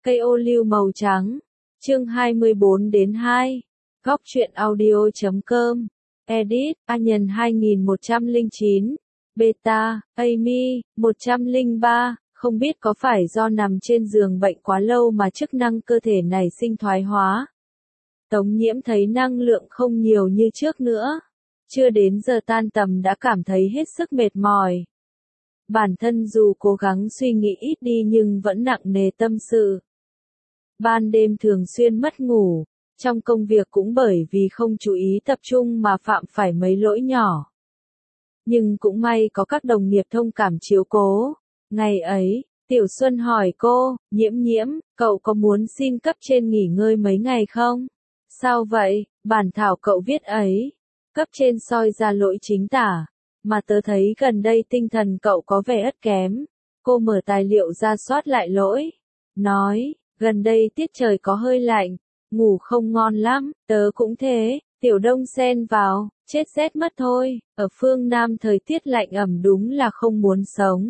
Cây ô liu màu trắng. Chương 24-2. Góc truyện audio.com. Edit, A Nhân 2109. Beta, Amy, 103. Không biết có phải do nằm trên giường bệnh quá lâu mà chức năng cơ thể này sinh thoái hóa. Tống Nhiễm thấy năng lượng không nhiều như trước nữa. Chưa đến giờ tan tầm đã cảm thấy hết sức mệt mỏi. Bản thân dù cố gắng suy nghĩ ít đi nhưng vẫn nặng nề tâm sự. Ban đêm thường xuyên mất ngủ, trong công việc cũng bởi vì không chú ý tập trung mà phạm phải mấy lỗi nhỏ. Nhưng cũng may có các đồng nghiệp thông cảm chiếu cố. Ngày ấy, Tiểu Xuân hỏi cô, Nhiễm, cậu có muốn xin cấp trên nghỉ ngơi mấy ngày không? Sao vậy? Bản thảo cậu viết ấy. Cấp trên soi ra lỗi chính tả. Mà tớ thấy gần đây tinh thần cậu có vẻ ất kém. Cô mở tài liệu ra soát lại lỗi. Nói, gần đây tiết trời có hơi lạnh, ngủ không ngon lắm, tớ cũng thế. Tiểu Đông xen vào, chết rét mất thôi, ở phương Nam thời tiết lạnh ẩm đúng là không muốn sống.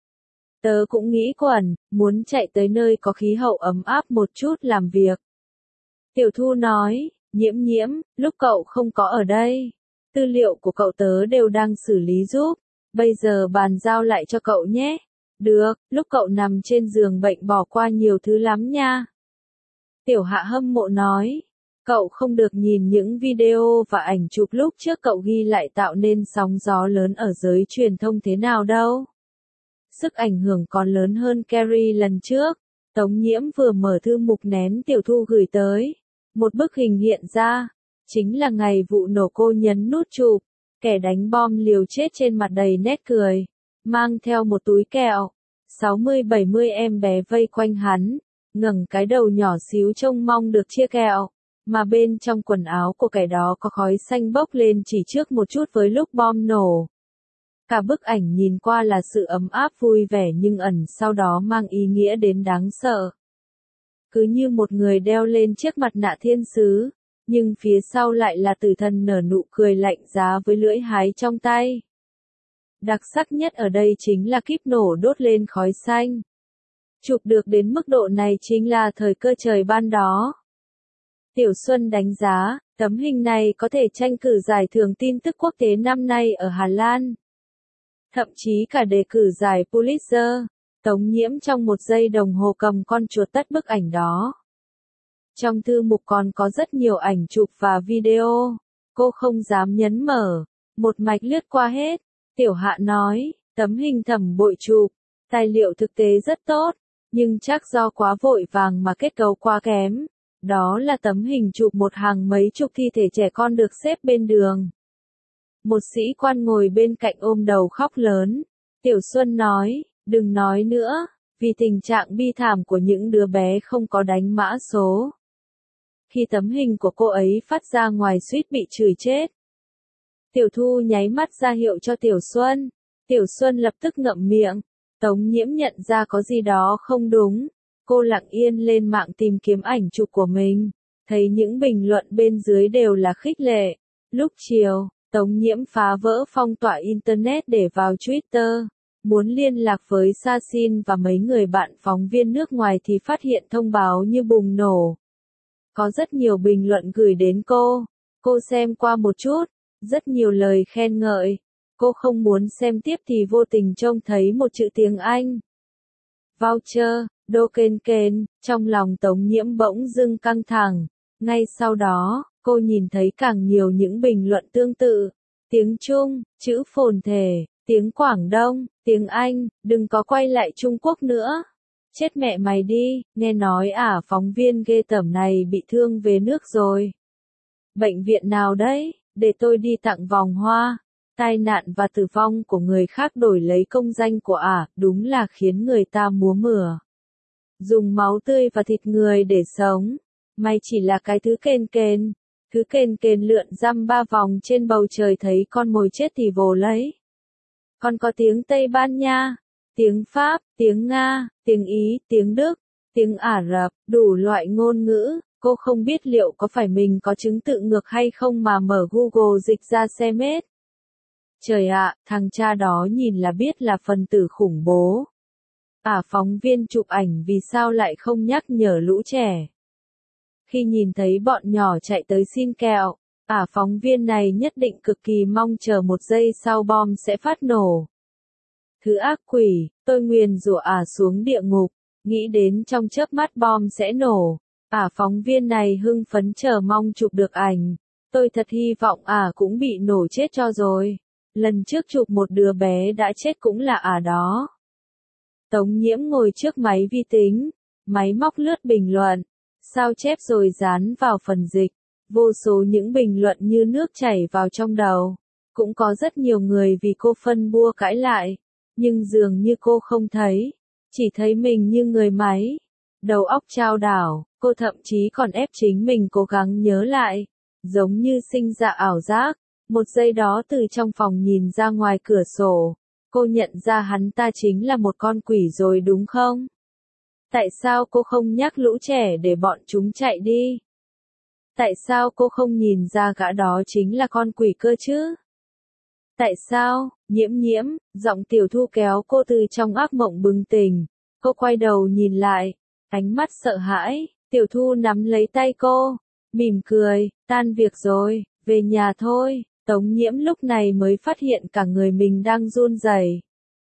Tớ cũng nghĩ quẩn, muốn chạy tới nơi có khí hậu ấm áp một chút làm việc. Tiểu Thu nói, Nhiễm, lúc cậu không có ở đây, tư liệu của cậu tớ đều đang xử lý giúp, bây giờ bàn giao lại cho cậu nhé. Được, lúc cậu nằm trên giường bệnh bỏ qua nhiều thứ lắm nha. Tiểu Hạ hâm mộ nói, cậu không được nhìn những video và ảnh chụp lúc trước cậu ghi lại tạo nên sóng gió lớn ở giới truyền thông thế nào đâu. Sức ảnh hưởng còn lớn hơn Carrie lần trước. Tống Nhiễm vừa mở thư mục nén Tiểu Thu gửi tới. Một bức hình hiện ra, chính là ngày vụ nổ cô nhấn nút chụp, kẻ đánh bom liều chết trên mặt đầy nét cười, mang theo một túi kẹo, 60-70 em bé vây quanh hắn, ngẩng cái đầu nhỏ xíu trông mong được chia kẹo, mà bên trong quần áo của kẻ đó có khói xanh bốc lên chỉ trước một chút với lúc bom nổ. Cả bức ảnh nhìn qua là sự ấm áp vui vẻ nhưng ẩn sau đó mang ý nghĩa đến đáng sợ. Cứ như một người đeo lên chiếc mặt nạ thiên sứ, nhưng phía sau lại là tử thần nở nụ cười lạnh giá với lưỡi hái trong tay. Đặc sắc nhất ở đây chính là kíp nổ đốt lên khói xanh. Chụp được đến mức độ này chính là thời cơ trời ban đó. Tiểu Xuân đánh giá, tấm hình này có thể tranh cử giải thưởng tin tức quốc tế năm nay ở Hà Lan. Thậm chí cả đề cử giải Pulitzer. Tống Nhiễm trong một giây đồng hồ cầm con chuột tắt bức ảnh đó. Trong thư mục còn có rất nhiều ảnh chụp và video. Cô không dám nhấn mở. Một mạch lướt qua hết. Tiểu Hạ nói, tấm hình thẩm bội chụp. Tài liệu thực tế rất tốt. Nhưng chắc do quá vội vàng mà kết cấu quá kém. Đó là tấm hình chụp một hàng mấy chục thi thể trẻ con được xếp bên đường. Một sĩ quan ngồi bên cạnh ôm đầu khóc lớn. Tiểu Xuân nói, đừng nói nữa, vì tình trạng bi thảm của những đứa bé không có đánh mã số. Khi tấm hình của cô ấy phát ra ngoài suýt bị chửi chết. Tiểu Thu nháy mắt ra hiệu cho Tiểu Xuân. Tiểu Xuân lập tức ngậm miệng. Tống Nhiễm nhận ra có gì đó không đúng. Cô lặng yên lên mạng tìm kiếm ảnh chụp của mình. Thấy những bình luận bên dưới đều là khích lệ. Lúc chiều, Tống Nhiễm phá vỡ phong tỏa Internet để vào Twitter. Muốn liên lạc với Sasin và mấy người bạn phóng viên nước ngoài thì phát hiện thông báo như bùng nổ. Có rất nhiều bình luận gửi đến cô. Cô xem qua một chút. Rất nhiều lời khen ngợi. Cô không muốn xem tiếp thì vô tình trông thấy một chữ tiếng Anh. Voucher, Dokenken, trong lòng Tống Nhiễm bỗng dưng căng thẳng. Ngay sau đó, cô nhìn thấy càng nhiều những bình luận tương tự. Tiếng Trung, chữ phồn thể, tiếng Quảng Đông, tiếng Anh, đừng có quay lại Trung Quốc nữa. Chết mẹ mày đi, nghe nói phóng viên ghê tởm này bị thương về nước rồi. Bệnh viện nào đấy, để tôi đi tặng vòng hoa. Tai nạn và tử vong của người khác đổi lấy công danh của đúng là khiến người ta múa mửa. Dùng máu tươi và thịt người để sống. Mày chỉ là cái thứ kền. Cứ kền lượn dăm ba vòng trên bầu trời thấy con mồi chết thì vồ lấy. Còn có tiếng Tây Ban Nha, tiếng Pháp, tiếng Nga, tiếng Ý, tiếng Đức, tiếng Ả Rập, đủ loại ngôn ngữ. Cô không biết liệu có phải mình có chứng tự ngược hay không mà mở Google dịch ra xem hết. Trời ạ, thằng cha đó nhìn là biết là phần tử khủng bố. Phóng viên chụp ảnh vì sao lại không nhắc nhở lũ trẻ. Khi nhìn thấy bọn nhỏ chạy tới xin kẹo, phóng viên này nhất định cực kỳ mong chờ một giây sau bom sẽ phát nổ. Thứ ác quỷ, tôi nguyền rủa xuống địa ngục, nghĩ đến trong chớp mắt bom sẽ nổ. Phóng viên này hưng phấn chờ mong chụp được ảnh. Tôi thật hy vọng cũng bị nổ chết cho rồi. Lần trước chụp một đứa bé đã chết cũng là đó. Tống Nhiễm ngồi trước máy vi tính, máy móc lướt bình luận, sao chép rồi dán vào phần dịch. Vô số những bình luận như nước chảy vào trong đầu. Cũng có rất nhiều người vì cô phân bua cãi lại, nhưng dường như cô không thấy, chỉ thấy mình như người máy. Đầu óc chao đảo, cô thậm chí còn ép chính mình cố gắng nhớ lại, giống như sinh ra ảo giác. Một giây đó từ trong phòng nhìn ra ngoài cửa sổ, cô nhận ra hắn ta chính là một con quỷ rồi đúng không? Tại sao cô không nhắc lũ trẻ để bọn chúng chạy đi? Tại sao cô không nhìn ra gã đó chính là con quỷ cơ chứ? Tại sao, Nhiễm Nhiễm, giọng Tiểu Thu kéo cô từ trong ác mộng bừng tỉnh. Cô quay đầu nhìn lại, ánh mắt sợ hãi. Tiểu Thu nắm lấy tay cô, mỉm cười, tan việc rồi, về nhà thôi. Tống Nhiễm lúc này mới phát hiện cả người mình đang run rẩy.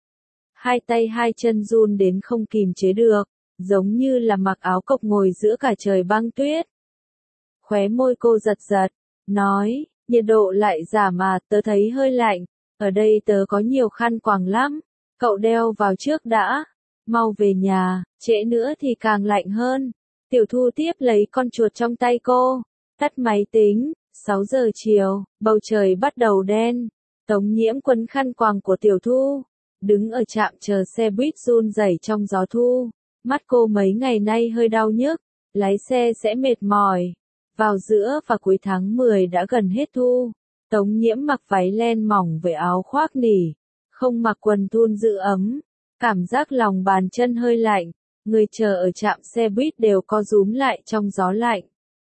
Hai tay hai chân run đến không kìm chế được, giống như là mặc áo cộc ngồi giữa cả trời băng tuyết. Khóe môi cô giật giật, nói, nhiệt độ lại giảm tớ thấy hơi lạnh, ở đây tớ có nhiều khăn quàng lắm, cậu đeo vào trước đã, mau về nhà, trễ nữa thì càng lạnh hơn. Tiểu Thu tiếp lấy con chuột trong tay cô, tắt máy tính. 6 giờ chiều, bầu trời bắt đầu đen. Tống Nhiễm quấn khăn quàng của Tiểu Thu, đứng ở trạm chờ xe buýt run rẩy trong gió thu. Mắt cô mấy ngày nay hơi đau nhức, lái xe sẽ mệt mỏi. Vào giữa và cuối tháng 10 đã gần hết thu. Tống Nhiễm mặc váy len mỏng với áo khoác nỉ, không mặc quần thun giữ ấm. Cảm giác lòng bàn chân hơi lạnh, người chờ ở trạm xe buýt đều co rúm lại trong gió lạnh.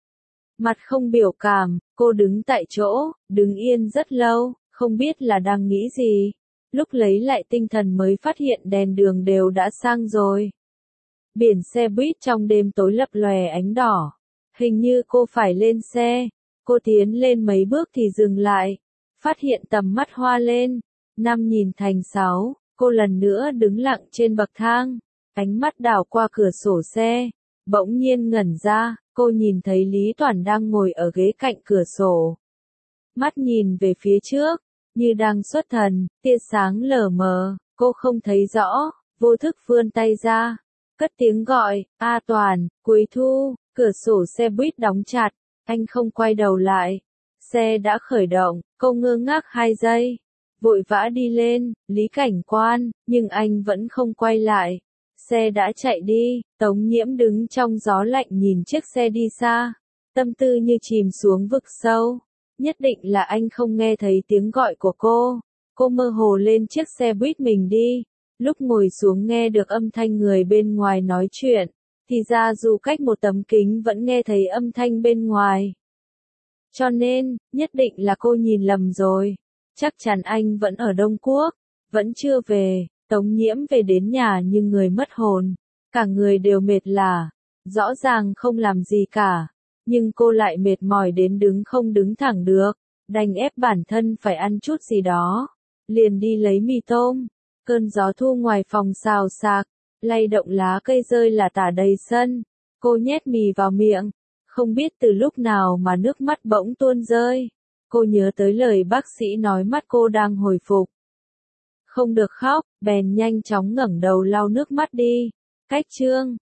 Mặt không biểu cảm, cô đứng tại chỗ, đứng yên rất lâu, không biết là đang nghĩ gì. Lúc lấy lại tinh thần mới phát hiện đèn đường đều đã sang rồi. Biển xe buýt trong đêm tối lập lòe ánh đỏ. Hình như cô phải lên xe. Cô tiến lên mấy bước thì dừng lại. Phát hiện tầm mắt hoa lên. 5 nhìn thành 6, cô lần nữa đứng lặng trên bậc thang. Ánh mắt đảo qua cửa sổ xe. Bỗng nhiên ngẩn ra, cô nhìn thấy Lý Toản đang ngồi ở ghế cạnh cửa sổ. Mắt nhìn về phía trước, như đang xuất thần, tia sáng lờ mờ, cô không thấy rõ, vô thức vươn tay ra, cất tiếng gọi, A Toản, cuối thu, cửa sổ xe buýt đóng chặt, anh không quay đầu lại. Xe đã khởi động, cô ngơ ngác 2 giây, vội vã đi lên, Lý cảnh quan, nhưng anh vẫn không quay lại. Xe đã chạy đi, Tống Nhiễm đứng trong gió lạnh nhìn chiếc xe đi xa, tâm tư như chìm xuống vực sâu. Nhất định là anh không nghe thấy tiếng gọi của cô. Cô mơ hồ lên chiếc xe buýt mình đi. Lúc ngồi xuống nghe được âm thanh người bên ngoài nói chuyện, thì ra dù cách một tấm kính vẫn nghe thấy âm thanh bên ngoài. Cho nên, nhất định là cô nhìn lầm rồi. Chắc chắn anh vẫn ở Đông Quốc, vẫn chưa về. Tống Nhiễm về đến nhà như người mất hồn, cả người đều mệt lả, rõ ràng không làm gì cả, nhưng cô lại mệt mỏi đến đứng không đứng thẳng được, đành ép bản thân phải ăn chút gì đó, liền đi lấy mì tôm. Cơn gió thu ngoài phòng xào xạc, lay động lá cây rơi lả tả đầy sân, cô nhét mì vào miệng, không biết từ lúc nào mà nước mắt bỗng tuôn rơi, cô nhớ tới lời bác sĩ nói mắt cô đang hồi phục. Không được khóc, bèn nhanh chóng ngẩng đầu lau nước mắt đi. Cách chương